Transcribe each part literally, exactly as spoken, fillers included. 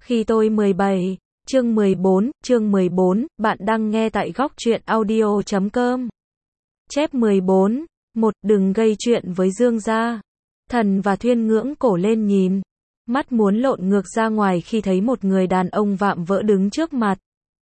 Khi tôi mười bảy, chương mười bốn, chương mười bốn, bạn đang nghe tại góc truyện audio chấm com. Chép mười bốn, một, đừng gây chuyện với Dương gia. Thần và Thuyên ngưỡng cổ lên nhìn, mắt muốn lộn ngược ra ngoài khi thấy một người đàn ông vạm vỡ đứng trước mặt.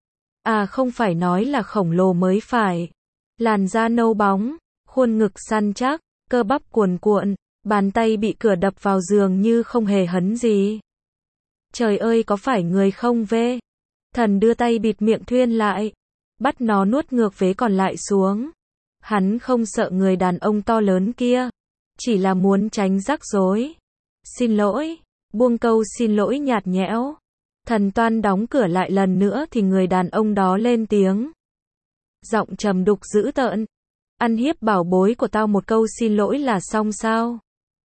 À không phải nói là khổng lồ mới phải. Làn da nâu bóng, khuôn ngực săn chắc, cơ bắp cuồn cuộn, bàn tay bị cửa đập vào giường như không hề hấn gì. Trời ơi có phải người không vê? Thần đưa tay bịt miệng Thuyên lại, bắt nó nuốt ngược vế còn lại xuống. Hắn không sợ người đàn ông to lớn kia, chỉ là muốn tránh rắc rối. Xin lỗi, buông câu xin lỗi nhạt nhẽo. Thần toan đóng cửa lại lần nữa thì người đàn ông đó lên tiếng. Giọng trầm đục dữ tợn. Ăn hiếp bảo bối của tao một câu xin lỗi là xong sao?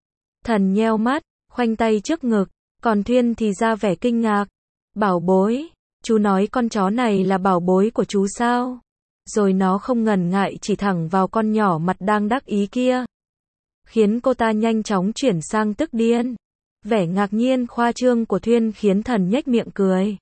Thần nheo mắt, khoanh tay trước ngực, còn Thuyên thì ra vẻ kinh ngạc. Bảo bối, chú nói con chó này là bảo bối của chú sao? Rồi nó không ngần ngại chỉ thẳng vào con nhỏ mặt đang đắc ý kia. Khiến cô ta nhanh chóng chuyển sang tức điên. Vẻ ngạc nhiên khoa trương của Thuyên khiến thần nhếch miệng cười.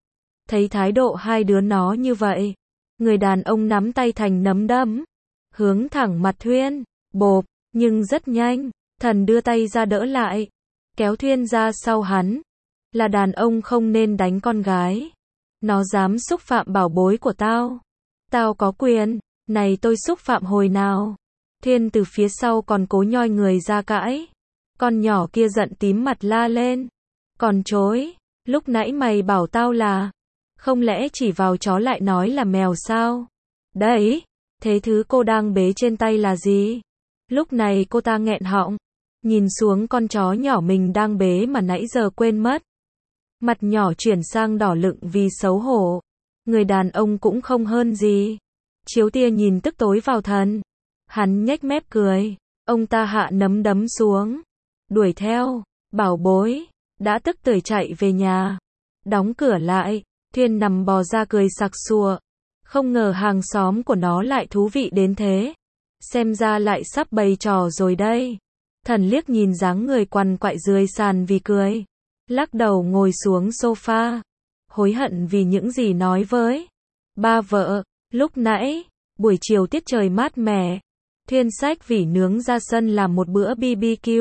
Thấy thái độ hai đứa nó như vậy, người đàn ông nắm tay thành nắm đấm, hướng thẳng mặt Thuyên, bộp, nhưng rất nhanh, thần đưa tay ra đỡ lại, kéo Thuyên ra sau hắn. Là đàn ông không nên đánh con gái. Nó dám xúc phạm bảo bối của tao. Tao có quyền, này tôi xúc phạm hồi nào? Thuyên từ phía sau còn cố nhoi người ra cãi. Con nhỏ kia giận tím mặt la lên. Còn chối, lúc nãy mày bảo tao là, không lẽ chỉ vào chó lại nói là mèo sao? Đấy, thế thứ cô đang bế trên tay là gì? Lúc này cô ta nghẹn họng, nhìn xuống con chó nhỏ mình đang bế mà nãy giờ quên mất. Mặt nhỏ chuyển sang đỏ lựng vì xấu hổ. Người đàn ông cũng không hơn gì. Chiếu tia nhìn tức tối vào thần. Hắn nhếch mép cười. Ông ta hạ nắm đấm xuống, đuổi theo. Bảo bối đã tức tưởi chạy về nhà, đóng cửa lại. Thuyên nằm bò ra cười sặc sụa. Không ngờ hàng xóm của nó lại thú vị đến thế. Xem ra lại sắp bày trò rồi đây. Thần liếc nhìn dáng người quằn quại dưới sàn vì cười, lắc đầu ngồi xuống sofa, hối hận vì những gì nói với ba vợ. Lúc nãy, buổi chiều tiết trời mát mẻ, Thuyên xách vỉ nướng ra sân làm một bữa bê bê quy.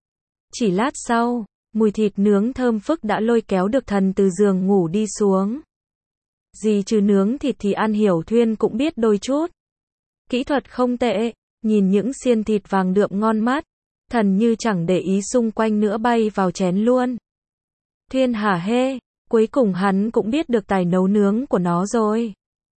Chỉ lát sau, mùi thịt nướng thơm phức đã lôi kéo được thần từ giường ngủ đi xuống. Gì chứ nướng thịt thì ăn hiểu Thuyên cũng biết đôi chút. Kỹ thuật không tệ, nhìn những xiên thịt vàng đượm ngon mắt, thần như chẳng để ý xung quanh nữa bay vào chén luôn. Thuyên hả hê, cuối cùng hắn cũng biết được tài nấu nướng của nó rồi.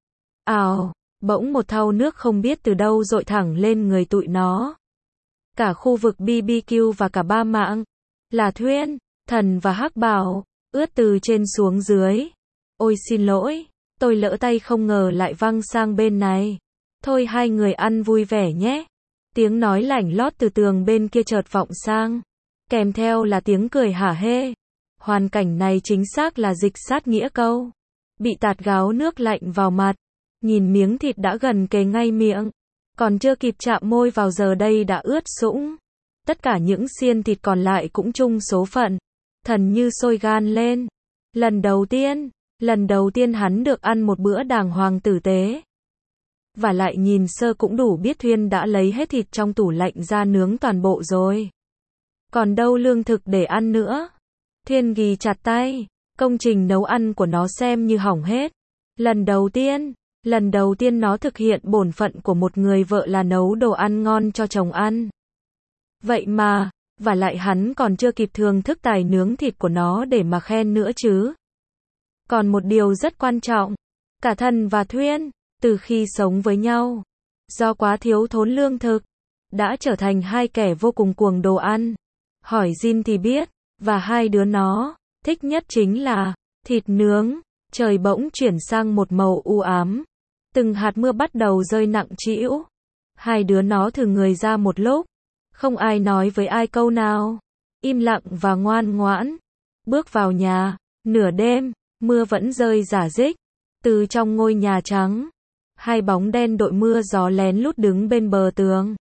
Ào, bỗng một thau nước không biết từ đâu dội thẳng lên người tụi nó. Cả khu vực bê bê quy và cả ba mạng, là Thuyên, Thần và Hắc Bảo, ướt từ trên xuống dưới. Ôi xin lỗi, tôi lỡ tay không ngờ lại văng sang bên này. Thôi hai người ăn vui vẻ nhé. Tiếng nói lảnh lót từ tường bên kia chợt vọng sang, kèm theo là tiếng cười hả hê. Hoàn cảnh này chính xác là dịch sát nghĩa câu. Bị tạt gáo nước lạnh vào mặt, nhìn miếng thịt đã gần kề ngay miệng, còn chưa kịp chạm môi vào giờ đây đã ướt sũng. Tất cả những xiên thịt còn lại cũng chung số phận. Thần như sôi gan lên. Lần đầu tiên, lần đầu tiên hắn được ăn một bữa đàng hoàng tử tế. Và lại nhìn sơ cũng đủ biết Thuyên đã lấy hết thịt trong tủ lạnh ra nướng toàn bộ rồi. Còn đâu lương thực để ăn nữa. Thuyên ghì chặt tay, công trình nấu ăn của nó xem như hỏng hết. Lần đầu tiên, lần đầu tiên nó thực hiện bổn phận của một người vợ là nấu đồ ăn ngon cho chồng ăn. Vậy mà, và lại hắn còn chưa kịp thưởng thức tài nướng thịt của nó để mà khen nữa chứ. Còn một điều rất quan trọng, cả Thần và Thuyên, từ khi sống với nhau, do quá thiếu thốn lương thực, đã trở thành hai kẻ vô cùng cuồng đồ ăn. Hỏi Jin thì biết, và hai đứa nó, thích nhất chính là thịt nướng. Trời bỗng chuyển sang một màu u ám. Từng hạt mưa bắt đầu rơi nặng trĩu. Hai đứa nó thử người ra một lúc. Không ai nói với ai câu nào. Im lặng và ngoan ngoãn. Bước vào nhà, nửa đêm, mưa vẫn rơi rả rích. Từ trong ngôi nhà trắng, hai bóng đen đội mưa gió lén lút đứng bên bờ tường.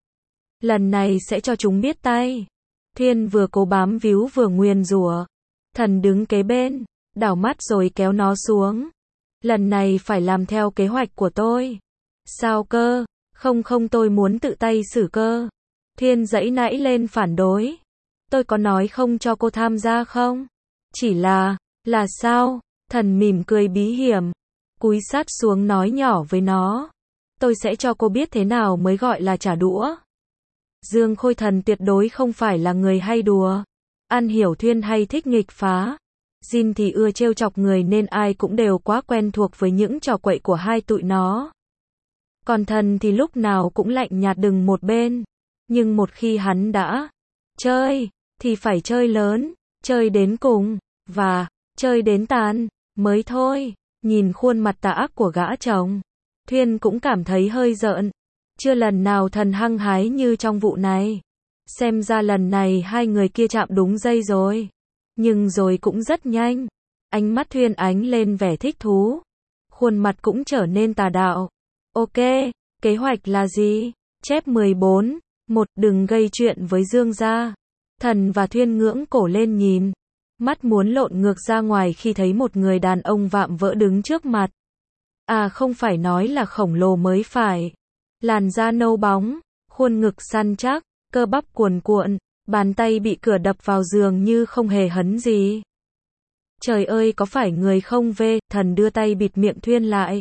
Lần này sẽ cho chúng biết tay. Thuyên vừa cố bám víu vừa nguyền rủa. Thần đứng kế bên, đảo mắt rồi kéo nó xuống. Lần này phải làm theo kế hoạch của tôi. Sao cơ? Không không tôi muốn tự tay xử cơ. Thuyên giãy nãy lên phản đối. Tôi có nói không cho cô tham gia không? Chỉ là, là sao? Thần mỉm cười bí hiểm, cúi sát xuống nói nhỏ với nó. Tôi sẽ cho cô biết thế nào mới gọi là trả đũa. Dương Khôi Thần tuyệt đối không phải là người hay đùa. An hiểu Thuyên hay thích nghịch phá. Jin thì ưa trêu chọc người nên ai cũng đều quá quen thuộc với những trò quậy của hai tụi nó. Còn Thần thì lúc nào cũng lạnh nhạt đứng một bên. Nhưng một khi hắn đã chơi, thì phải chơi lớn, chơi đến cùng, và chơi đến tàn, mới thôi. Nhìn khuôn mặt tà ác của gã chồng, Thuyên cũng cảm thấy hơi rợn. Chưa lần nào Thần hăng hái như trong vụ này. Xem ra lần này hai người kia chạm đúng dây rồi. Nhưng rồi cũng rất nhanh. Ánh mắt Thuyên ánh lên vẻ thích thú. Khuôn mặt cũng trở nên tà đạo. Ok, kế hoạch là gì? Chép mười bốn. Một, đừng gây chuyện với Dương gia. Thần và Thuyên ngưỡng cổ lên nhìn. Mắt muốn lộn ngược ra ngoài khi thấy một người đàn ông vạm vỡ đứng trước mặt. À không phải nói là khổng lồ mới phải. Làn da nâu bóng, khuôn ngực săn chắc, cơ bắp cuồn cuộn, bàn tay bị cửa đập vào giường như không hề hấn gì. Trời ơi có phải người không về? Thần đưa tay bịt miệng Thuyên lại.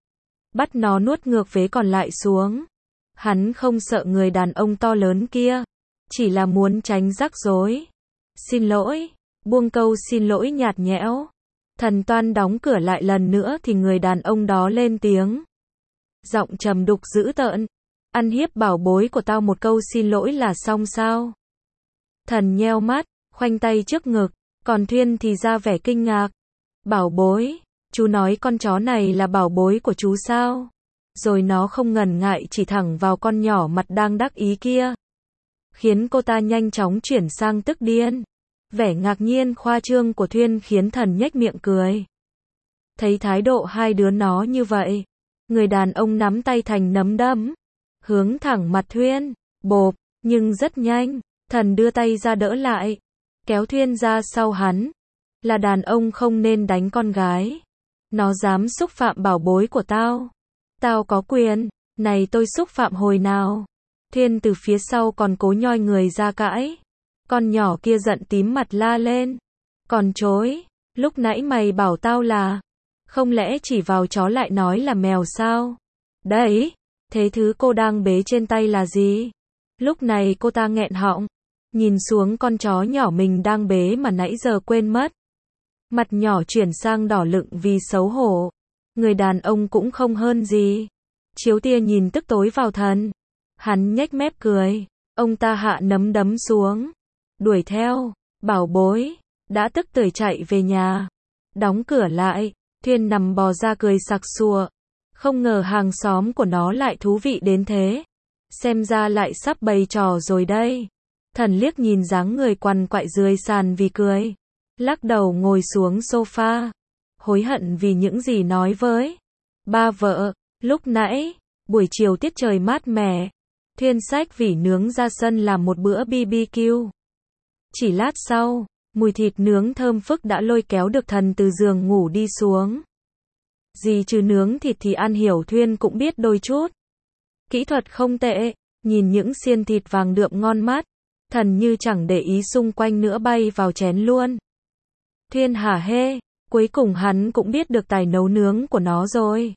Bắt nó nuốt ngược vế còn lại xuống. Hắn không sợ người đàn ông to lớn kia. Chỉ là muốn tránh rắc rối. Xin lỗi. Buông câu xin lỗi nhạt nhẽo. Thần toan đóng cửa lại lần nữa thì người đàn ông đó lên tiếng. Giọng trầm đục dữ tợn. Ăn hiếp bảo bối của tao một câu xin lỗi là xong sao? Thần nheo mắt, khoanh tay trước ngực. Còn Thuyên thì ra vẻ kinh ngạc. Bảo bối? Chú nói con chó này là bảo bối của chú sao? Rồi nó không ngần ngại chỉ thẳng vào con nhỏ mặt đang đắc ý kia. Khiến cô ta nhanh chóng chuyển sang tức điên. Vẻ ngạc nhiên khoa trương của Thuyên khiến Thần nhếch miệng cười. Thấy thái độ hai đứa nó như vậy, người đàn ông nắm tay thành nắm đấm, hướng thẳng mặt Thuyên, bộp, nhưng rất nhanh, Thần đưa tay ra đỡ lại, kéo Thuyên ra sau hắn. Là đàn ông không nên đánh con gái. Nó dám xúc phạm bảo bối của tao. Tao có quyền, này tôi xúc phạm hồi nào? Thuyên từ phía sau còn cố nhoi người ra cãi. Con nhỏ kia giận tím mặt la lên. Còn chối, lúc nãy mày bảo tao là, không lẽ chỉ vào chó lại nói là mèo sao? Đấy, thế thứ cô đang bế trên tay là gì? Lúc này cô ta nghẹn họng, nhìn xuống con chó nhỏ mình đang bế mà nãy giờ quên mất. Mặt nhỏ chuyển sang đỏ lựng vì xấu hổ. Người đàn ông cũng không hơn gì. Chiếu tia nhìn tức tối vào Thần. Hắn nhếch mép cười. Ông ta hạ nắm đấm xuống. Đuổi theo. Bảo bối. Đã tức tưởi chạy về nhà. Đóng cửa lại. Thuyên nằm bò ra cười sặc sụa. Không ngờ hàng xóm của nó lại thú vị đến thế. Xem ra lại sắp bày trò rồi đây. Thần liếc nhìn dáng người quằn quại dưới sàn vì cười. Lắc đầu ngồi xuống sofa. Hối hận vì những gì nói với ba vợ. Lúc nãy, buổi chiều tiết trời mát mẻ. Thuyên xách vỉ nướng ra sân làm một bữa bê bê quy. Chỉ lát sau, mùi thịt nướng thơm phức đã lôi kéo được Thần từ giường ngủ đi xuống. Gì chứ nướng thịt thì An hiểu Thuyên cũng biết đôi chút. Kỹ thuật không tệ, nhìn những xiên thịt vàng đượm ngon mắt. Thần như chẳng để ý xung quanh nữa bay vào chén luôn. Thuyên hả hê, cuối cùng hắn cũng biết được tài nấu nướng của nó rồi.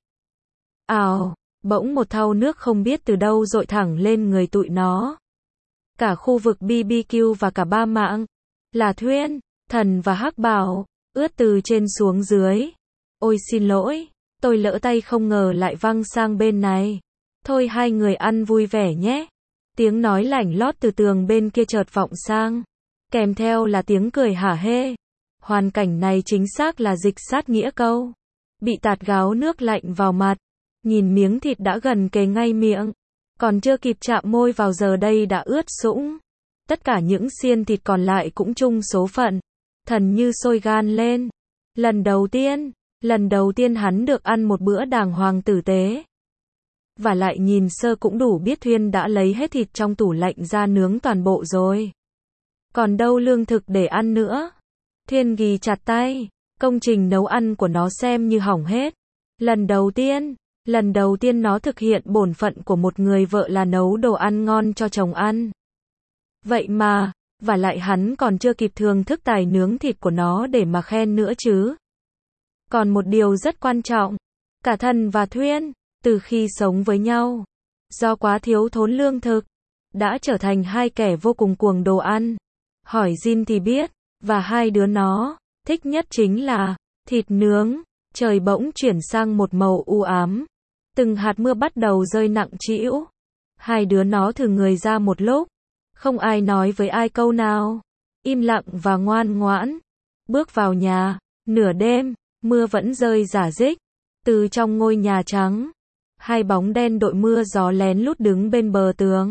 Ào, bỗng một thau nước không biết từ đâu dội thẳng lên người tụi nó. Cả khu vực bê bê quy và cả ba mạng, là Thuyên, Thần và Hắc Bảo, ướt từ trên xuống dưới. Ôi xin lỗi, tôi lỡ tay không ngờ lại văng sang bên này. Thôi hai người ăn vui vẻ nhé. Tiếng nói lảnh lót từ tường bên kia chợt vọng sang. Kèm theo là tiếng cười hả hê. Hoàn cảnh này chính xác là dịch sát nghĩa câu. Bị tạt gáo nước lạnh vào mặt. Nhìn miếng thịt đã gần kề ngay miệng. Còn chưa kịp chạm môi vào giờ đây đã ướt sũng. Tất cả những xiên thịt còn lại cũng chung số phận. Thần như sôi gan lên. Lần đầu tiên, lần đầu tiên hắn được ăn một bữa đàng hoàng tử tế. Và lại nhìn sơ cũng đủ biết Thuyên đã lấy hết thịt trong tủ lạnh ra nướng toàn bộ rồi. Còn đâu lương thực để ăn nữa. Thuyên ghì chặt tay. Công trình nấu ăn của nó xem như hỏng hết. Lần đầu tiên, lần đầu tiên nó thực hiện bổn phận của một người vợ là nấu đồ ăn ngon cho chồng ăn. Vậy mà, và lại hắn còn chưa kịp thưởng thức tài nướng thịt của nó để mà khen nữa chứ. Còn một điều rất quan trọng, cả Thần và Thuyên, từ khi sống với nhau, do quá thiếu thốn lương thực, đã trở thành hai kẻ vô cùng cuồng đồ ăn. Hỏi Jin thì biết, và hai đứa nó, thích nhất chính là thịt nướng. Trời bỗng chuyển sang một màu u ám. Từng hạt mưa bắt đầu rơi nặng trĩu. Hai đứa nó thử người ra một lúc. Không ai nói với ai câu nào. Im lặng và ngoan ngoãn. Bước vào nhà. Nửa đêm, mưa vẫn rơi rả rích. Từ trong ngôi nhà trắng, hai bóng đen đội mưa gió lén lút đứng bên bờ tường.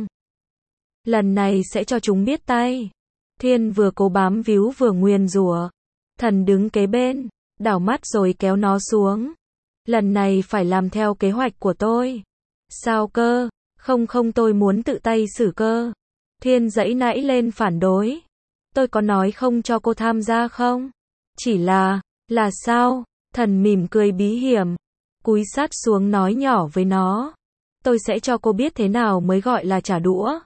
Lần này sẽ cho chúng biết tay. Thiên vừa cố bám víu vừa nguyền rủa. Thần đứng kế bên, đảo mắt rồi kéo nó xuống. Lần này phải làm theo kế hoạch của tôi. Sao cơ? Không không tôi muốn tự tay xử cơ. Thiên giãy nãy lên phản đối. Tôi có nói không cho cô tham gia không? Chỉ là, là sao? Thần mỉm cười bí hiểm. Cúi sát xuống nói nhỏ với nó. Tôi sẽ cho cô biết thế nào mới gọi là trả đũa.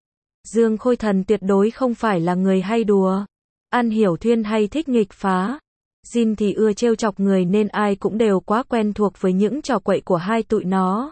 Dương Khôi Thần tuyệt đối không phải là người hay đùa. An hiểu Thuyên hay thích nghịch phá. Jin thì ưa trêu chọc người nên ai cũng đều quá quen thuộc với những trò quậy của hai tụi nó.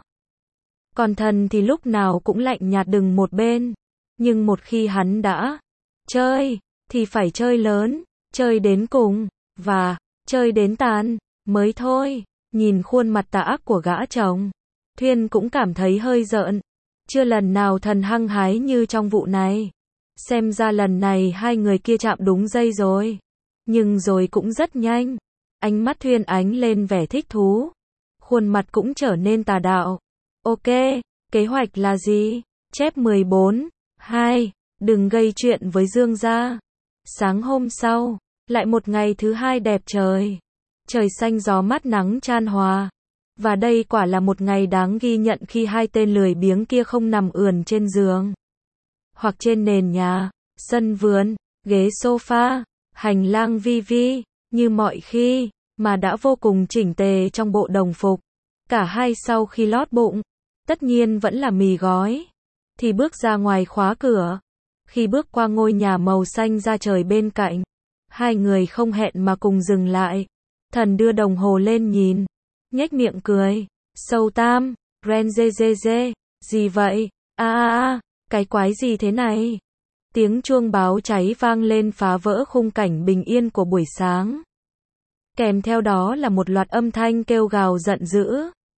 Còn Thần thì lúc nào cũng lạnh nhạt đứng một bên. Nhưng một khi hắn đã chơi, thì phải chơi lớn, chơi đến cùng, và chơi đến tàn, mới thôi. Nhìn khuôn mặt tà ác của gã chồng, Thuyên cũng cảm thấy hơi rợn. Chưa lần nào Thần hăng hái như trong vụ này. Xem ra lần này hai người kia chạm đúng dây rồi. Nhưng rồi cũng rất nhanh. Ánh mắt Thuyên ánh lên vẻ thích thú. Khuôn mặt cũng trở nên tà đạo. Ok, kế hoạch là gì? Chép mười bốn. hai. Đừng gây chuyện với Dương gia. Sáng hôm sau, lại một ngày thứ hai đẹp trời. Trời xanh gió mát nắng chan hòa. Và đây quả là một ngày đáng ghi nhận khi hai tên lười biếng kia không nằm ườn trên giường. Hoặc trên nền nhà, sân vườn, ghế sofa, hành lang vi vi, như mọi khi, mà đã vô cùng chỉnh tề trong bộ đồng phục. Cả hai sau khi lót bụng, tất nhiên vẫn là mì gói, thì bước ra ngoài khóa cửa. Khi bước qua ngôi nhà màu xanh da trời bên cạnh, hai người không hẹn mà cùng dừng lại. Thần đưa đồng hồ lên nhìn, nhếch miệng cười. Sâu tam, Ren dê dê dê, gì vậy? A a a, cái quái gì thế này? Tiếng chuông báo cháy vang lên phá vỡ khung cảnh bình yên của buổi sáng. Kèm theo đó là một loạt âm thanh kêu gào giận dữ.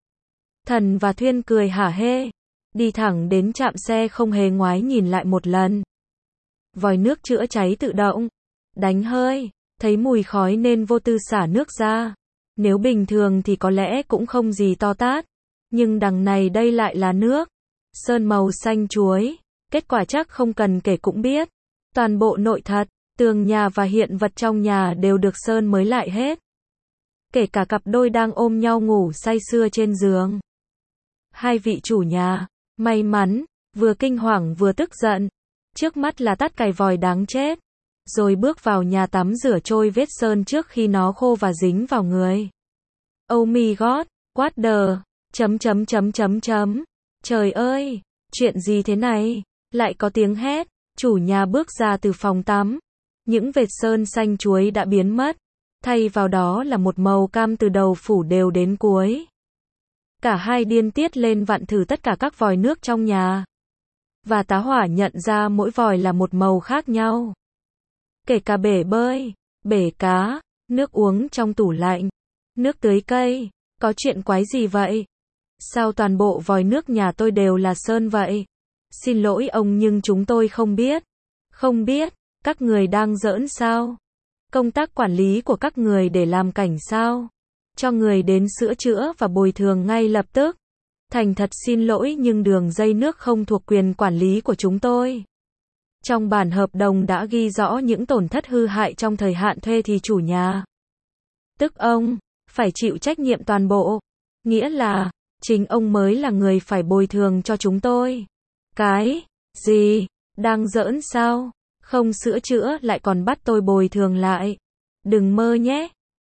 Thần và Thuyên cười hả hê, đi thẳng đến trạm xe không hề ngoái nhìn lại một lần. Vòi nước chữa cháy tự động, đánh hơi, thấy mùi khói nên vô tư xả nước ra. Nếu bình thường thì có lẽ cũng không gì to tát, nhưng đằng này đây lại là nước sơn màu xanh chuối. Kết quả chắc không cần kể cũng biết. Toàn bộ nội thất, tường nhà và hiện vật trong nhà đều được sơn mới lại hết. Kể cả cặp đôi đang ôm nhau ngủ say sưa trên giường. Hai vị chủ nhà, may mắn, vừa kinh hoàng vừa tức giận. Trước mắt là tắt cày vòi đáng chết. Rồi bước vào nhà tắm rửa trôi vết sơn trước khi nó khô và dính vào người. Oh my god, what the, chấm chấm chấm chấm chấm. Trời ơi, chuyện gì thế này? Lại có tiếng hét, chủ nhà bước ra từ phòng tắm. Những vệt sơn xanh chuối đã biến mất. Thay vào đó là một màu cam từ đầu phủ đều đến cuối. Cả hai điên tiết lên vặn thử tất cả các vòi nước trong nhà. Và tá hỏa nhận ra mỗi vòi là một màu khác nhau. Kể cả bể bơi, bể cá, nước uống trong tủ lạnh, nước tưới cây. Có chuyện quái gì vậy? Sao toàn bộ vòi nước nhà tôi đều là sơn vậy? Xin lỗi ông nhưng chúng tôi không biết. Không biết, các người đang giỡn sao? Công tác quản lý của các người để làm cảnh sao? Cho người đến sửa chữa và bồi thường ngay lập tức. Thành thật xin lỗi nhưng đường dây nước không thuộc quyền quản lý của chúng tôi. Trong bản hợp đồng đã ghi rõ những tổn thất hư hại trong thời hạn thuê thì chủ nhà, tức ông, phải chịu trách nhiệm toàn bộ. Nghĩa là, chính ông mới là người phải bồi thường cho chúng tôi. Cái gì? Đang giỡn sao? Không sửa chữa lại còn bắt tôi bồi thường lại. Đừng mơ nhé.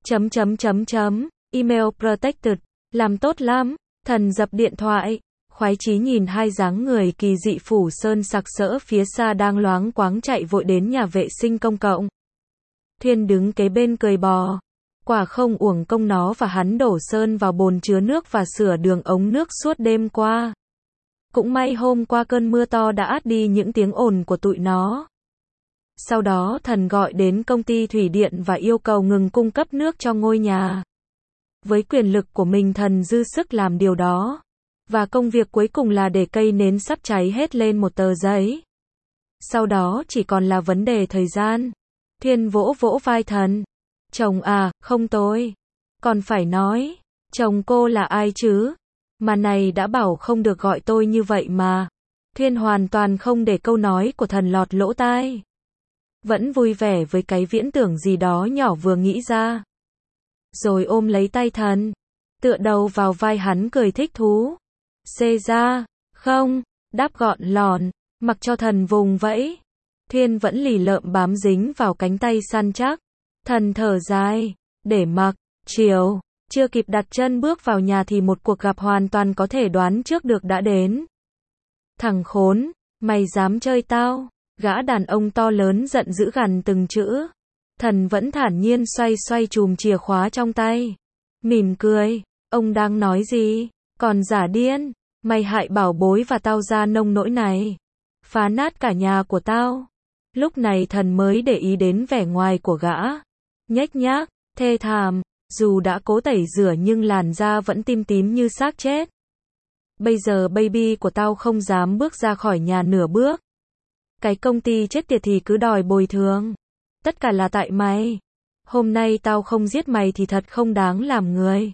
chấm chấm chấm chấm, email protected, làm tốt lắm, thần dập điện thoại, khoái chí nhìn hai dáng người kỳ dị phủ sơn sặc sỡ phía xa đang loáng quáng chạy vội đến nhà vệ sinh công cộng. Thuyên đứng kế bên cười bò, quả không uổng công nó và hắn đổ sơn vào bồn chứa nước và sửa đường ống nước suốt đêm qua. Cũng may hôm qua cơn mưa to đã át đi những tiếng ồn của tụi nó. Sau đó thần gọi đến công ty thủy điện và yêu cầu ngừng cung cấp nước cho ngôi nhà. Với quyền lực của mình thần dư sức làm điều đó. Và công việc cuối cùng là để cây nến sắp cháy hết lên một tờ giấy. Sau đó chỉ còn là vấn đề thời gian. Thuyên vỗ vỗ vai thần. Chồng à, không tôi. Còn phải nói, chồng cô là ai chứ? Mà này đã bảo không được gọi tôi như vậy mà. Thuyên hoàn toàn không để câu nói của thần lọt lỗ tai. Vẫn vui vẻ với cái viễn tưởng gì đó nhỏ vừa nghĩ ra. Rồi ôm lấy tay thần. Tựa đầu vào vai hắn cười thích thú. Xê ra, không, đáp gọn lòn, mặc cho thần vùng vẫy. Thuyên vẫn lì lợm bám dính vào cánh tay săn chắc. Thần thở dài, để mặc, chiều, chưa kịp đặt chân bước vào nhà thì một cuộc gặp hoàn toàn có thể đoán trước được đã đến. Thằng khốn, mày dám chơi tao, gã đàn ông to lớn giận dữ gằn từng chữ. Thần vẫn thản nhiên xoay xoay chùm chìa khóa trong tay. Mỉm cười, ông đang nói gì, còn giả điên, mày hại bảo bối và tao ra nông nỗi này. Phá nát cả nhà của tao. Lúc này thần mới để ý đến vẻ ngoài của gã. Nhếch nhác, thê thảm, dù đã cố tẩy rửa nhưng làn da vẫn tim tím như xác chết. Bây giờ baby của tao không dám bước ra khỏi nhà nửa bước. Cái công ty chết tiệt thì cứ đòi bồi thường. Tất cả là tại mày. Hôm nay tao không giết mày thì thật không đáng làm người.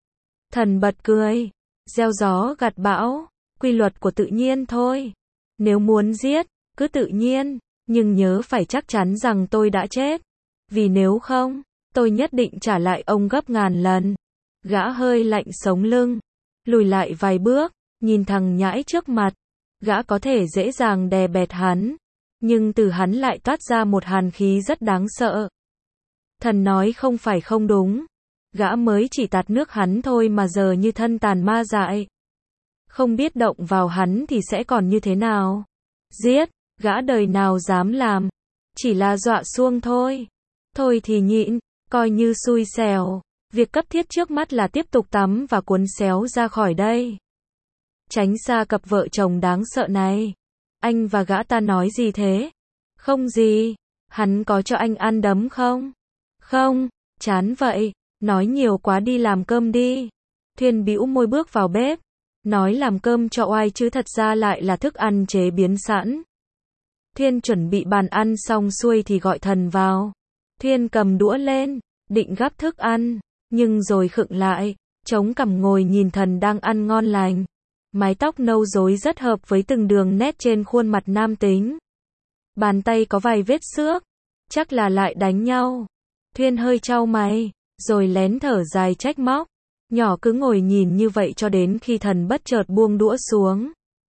Thần bật cười. Gieo gió gặt bão. Quy luật của tự nhiên thôi. Nếu muốn giết, cứ tự nhiên. Nhưng nhớ phải chắc chắn rằng tôi đã chết. Vì nếu không, tôi nhất định trả lại ông gấp ngàn lần. Gã hơi lạnh sống lưng. Lùi lại vài bước, nhìn thằng nhãi trước mặt. Gã có thể dễ dàng đè bẹt hắn. Nhưng từ hắn lại toát ra một hàn khí rất đáng sợ. Thần nói không phải không đúng. Gã mới chỉ tạt nước hắn thôi mà giờ như thân tàn ma dại. Không biết động vào hắn thì sẽ còn như thế nào. Giết, gã đời nào dám làm. Chỉ là dọa xuông thôi. Thôi thì nhịn, coi như xui xẻo. Việc cấp thiết trước mắt là tiếp tục tắm và cuốn xéo ra khỏi đây. Tránh xa cặp vợ chồng đáng sợ này. Anh và gã ta nói gì thế? Không gì. Hắn có cho anh ăn đấm không? Không, chán vậy. Nói nhiều quá, đi làm cơm đi. Thuyên bĩu môi bước vào bếp. Nói làm cơm cho oai chứ thật ra lại là thức ăn chế biến sẵn. Thuyên chuẩn bị bàn ăn xong xuôi thì gọi thần vào. Thuyên cầm đũa lên, định gắp thức ăn, nhưng rồi khựng lại, chống cằm ngồi nhìn thần đang ăn ngon lành. Mái tóc nâu rối rất hợp với từng đường nét trên khuôn mặt nam tính. Bàn tay có vài vết xước, chắc là lại đánh nhau. Thuyên hơi chau mày, rồi lén thở dài trách móc. Nhỏ cứ ngồi nhìn như vậy cho đến khi thần bất chợt buông đũa xuống.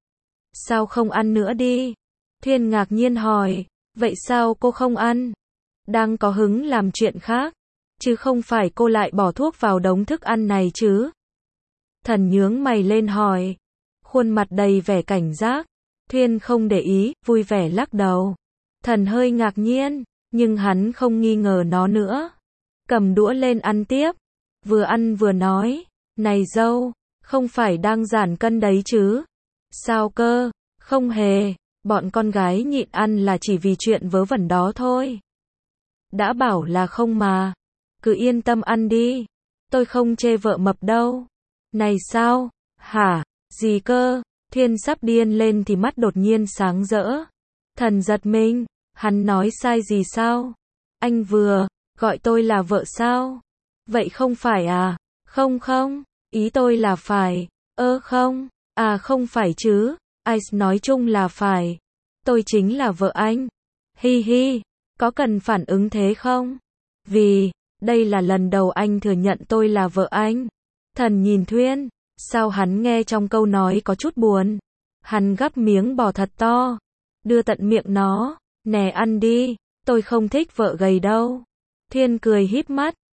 Sao không ăn nữa đi? Thuyên ngạc nhiên hỏi, vậy sao cô không ăn? Đang có hứng làm chuyện khác, chứ không phải cô lại bỏ thuốc vào đống thức ăn này chứ? Thần nhướng mày lên hỏi, khuôn mặt đầy vẻ cảnh giác. Thuyên không để ý, vui vẻ lắc đầu. Thần hơi ngạc nhiên, nhưng hắn không nghi ngờ nó nữa. Cầm đũa lên ăn tiếp, vừa ăn vừa nói, này dâu, không phải đang giảm cân đấy chứ? Sao cơ? Không hề, bọn con gái nhịn ăn là chỉ vì chuyện vớ vẩn đó thôi. Đã bảo là không mà. Cứ yên tâm ăn đi. Tôi không chê vợ mập đâu. Này sao? Hả? Gì cơ? Thuyên sắp điên lên thì mắt đột nhiên sáng rỡ. Thần giật mình. Hắn nói sai gì sao? Anh vừa gọi tôi là vợ sao? Vậy không phải à? Không không, ý tôi là phải. Ơ không, à không phải chứ. Ice nói chung là phải. Tôi chính là vợ anh. Hi hi, có cần phản ứng thế không? Vì, đây là lần đầu anh thừa nhận tôi là vợ anh. Thần nhìn Thuyên, sao hắn nghe trong câu nói có chút buồn. Hắn gắp miếng bò thật to, đưa tận miệng nó. Nè ăn đi, tôi không thích vợ gầy đâu. Thuyên cười híp mắt,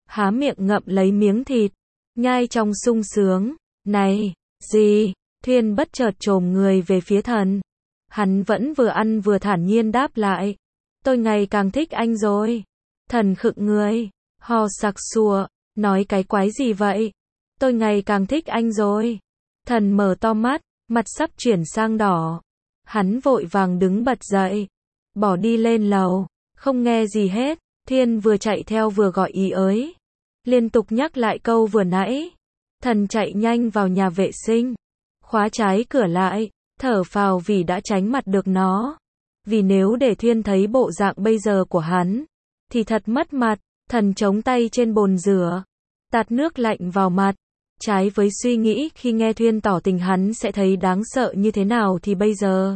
há miệng ngậm lấy miếng thịt, nhai trong sung sướng. Này, gì? Thuyên bất chợt chồm người về phía thần. Hắn vẫn vừa ăn vừa thản nhiên đáp lại. Tôi ngày càng thích anh rồi. Thần khựng người, ho sặc sụa, nói cái quái gì vậy? Tôi ngày càng thích anh rồi. Thần mở to mắt, mặt sắp chuyển sang đỏ. Hắn vội vàng đứng bật dậy, bỏ đi lên lầu, không nghe gì hết. Thuyên vừa chạy theo vừa gọi ý ới, liên tục nhắc lại câu vừa nãy. Thần chạy nhanh vào nhà vệ sinh, khóa trái cửa lại, thở phào vì đã tránh mặt được nó. Vì nếu để Thuyên thấy bộ dạng bây giờ của hắn, thì thật mất mặt. Thần chống tay trên bồn rửa, tạt nước lạnh vào mặt. Trái với suy nghĩ khi nghe Thuyên tỏ tình hắn sẽ thấy đáng sợ như thế nào thì bây giờ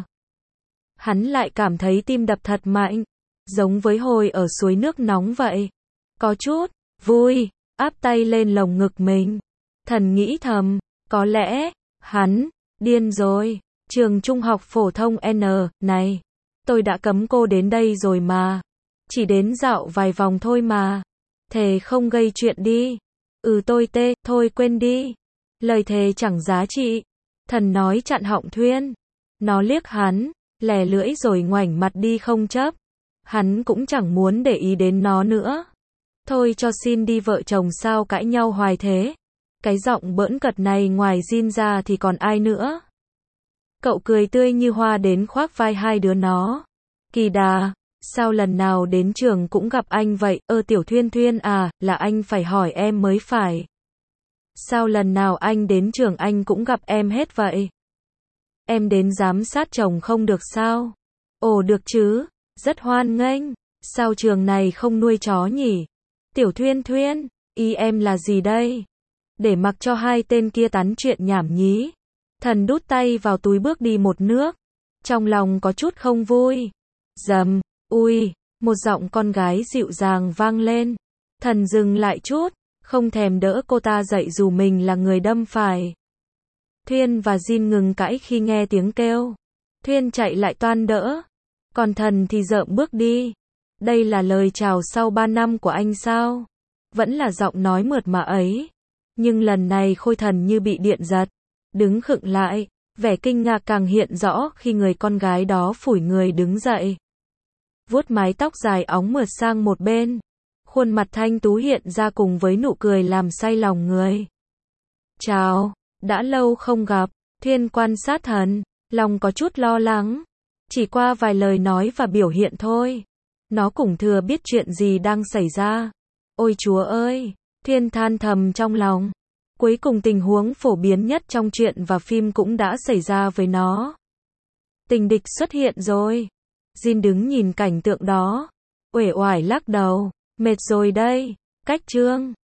hắn lại cảm thấy tim đập thật mạnh, giống với hồi ở suối nước nóng vậy. Có chút vui, áp tay lên lồng ngực mình. Thần nghĩ thầm, có lẽ hắn điên rồi. Trường trung học phổ thông N này, tôi đã cấm cô đến đây rồi mà. Chỉ đến dạo vài vòng thôi mà. Thề không gây chuyện đi. Ừ tôi tê, thôi quên đi. Lời thề chẳng giá trị. Thần nói chặn họng Thuyên. Nó liếc hắn, lè lưỡi rồi ngoảnh mặt đi không chấp. Hắn cũng chẳng muốn để ý đến nó nữa. Thôi cho xin đi, vợ chồng sao cãi nhau hoài thế. Cái giọng bỡn cợt này ngoài Jin ra thì còn ai nữa. Cậu cười tươi như hoa đến khoác vai hai đứa nó. Kỳ đà, sao lần nào đến trường cũng gặp anh vậy? Ơ tiểu Thuyên Thuyên à, là anh phải hỏi em mới phải. Sao lần nào anh đến trường anh cũng gặp em hết vậy? Em đến giám sát chồng không được sao? Ồ được chứ, rất hoan nghênh. Sao trường này không nuôi chó nhỉ? Tiểu Thuyên Thuyên, ý em là gì đây? Để mặc cho hai tên kia tán chuyện nhảm nhí. Thần đút tay vào túi bước đi một nước. Trong lòng có chút không vui. Dầm, ui, một giọng con gái dịu dàng vang lên. Thần dừng lại chút, không thèm đỡ cô ta dậy dù mình là người đâm phải. Thuyên và Jin ngừng cãi khi nghe tiếng kêu. Thuyên chạy lại toan đỡ. Còn thần thì dợm bước đi. Đây là lời chào sau ba năm của anh sao? Vẫn là giọng nói mượt mà ấy. Nhưng lần này Khôi Thần như bị điện giật. Đứng khựng lại, vẻ kinh ngạc càng hiện rõ khi người con gái đó phủi người đứng dậy. Vuốt mái tóc dài óng mượt sang một bên. Khuôn mặt thanh tú hiện ra cùng với nụ cười làm say lòng người. Chào, đã lâu không gặp. Thuyên quan sát thần, lòng có chút lo lắng. Chỉ qua vài lời nói và biểu hiện thôi, nó cũng thừa biết chuyện gì đang xảy ra. Ôi chúa ơi, Thuyên than thầm trong lòng. Cuối cùng tình huống phổ biến nhất trong truyện và phim cũng đã xảy ra với nó. Tình địch xuất hiện rồi. Jin đứng nhìn cảnh tượng đó, uể oải lắc đầu, mệt rồi đây. Cách chương